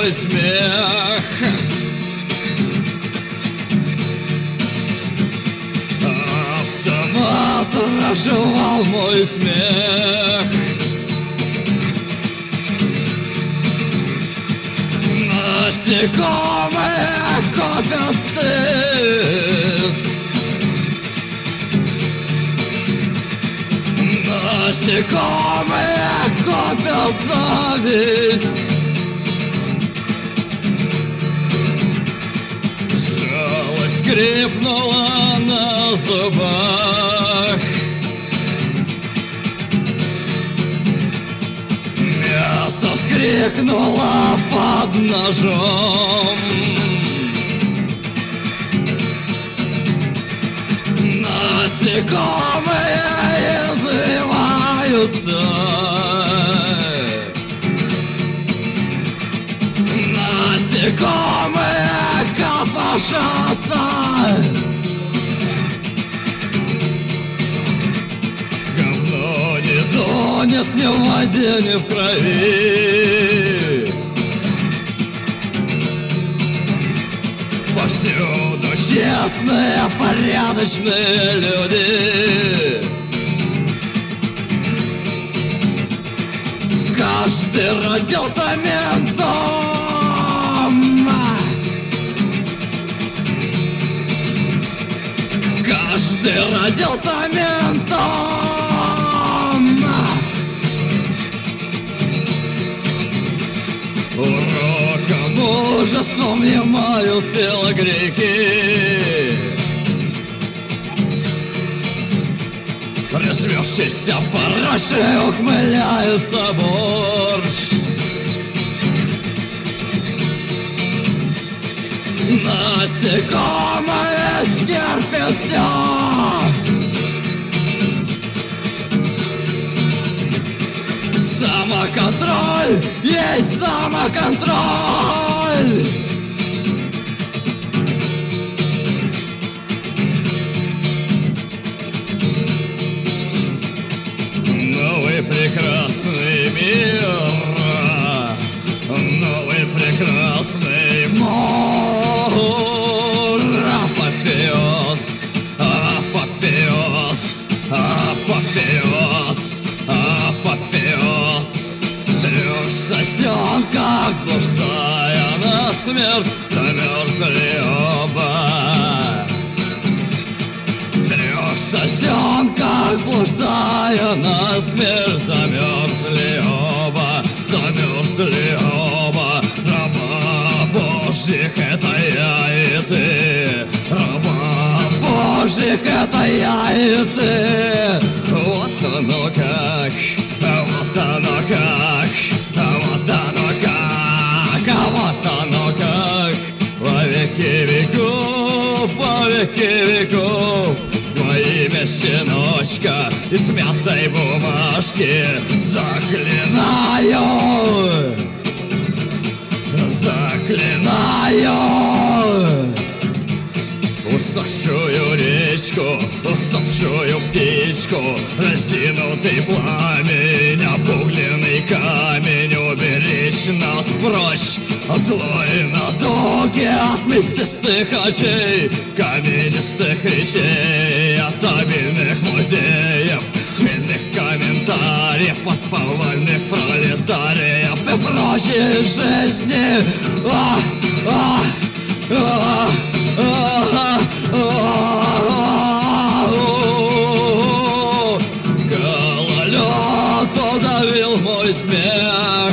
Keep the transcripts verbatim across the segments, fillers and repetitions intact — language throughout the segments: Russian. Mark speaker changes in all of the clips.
Speaker 1: мой смех. Автомат разжевал мой смех. Насекомые копят стыд. Насекомые копят зависть. Жалость скрипнула на зубах. Мясо вскрикнуло под ножом. Насекомые извиваются. Насекомые копошатся. Говно не тонет ни в воде, ни в крови. Повсюду честные, порядочные люди. Каждый родился ментом. Каждый родился ментом. Уроком мужеством внимают телогреки. Развёршийся параши ухмыляется борщ. Насекомые стерпят всё. Самоконтроль есть самоконтроль. Новый прекрасный мир, новый прекрасный мор. Апофеоз, апофеоз, апофеоз, апофеоз. В трех сосенках, блуждая на смерть, замерзли оба. В трех сосенках, блуждая на смерть, замерзли оба, замерзли оба. Раба Божьих это я и ты, раба Божьих это я и ты. Вот оно как, вот оно как, вот оно как, вот оно как. Во веки веков, во веки веков. Во имя щеночка из смятой бумажки заклинаю, заклинаю. Усохшую речку, усохшую птичку, разинутый пламень, обугленный камень. Уберечь нас прочь от злой надуги, от мясистых очей, каменистых речей, от обильных музеев, хмельных комментариев, от повальных пролетариев и прочей жизни. А, а, а, а, а, гололед подавил мой смех.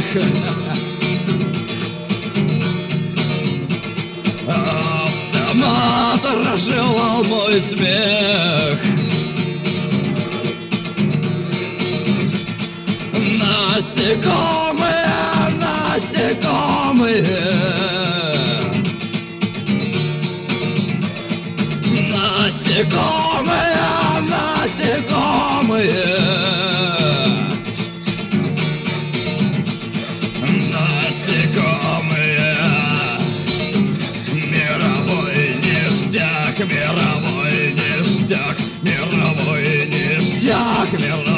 Speaker 1: Автомат разжевал мой смех. Насекомые, насекомые. Насекомые, насекомые. Насекомые. Мировой ништяк, мировой ништяк, мировой ништяк, мировой.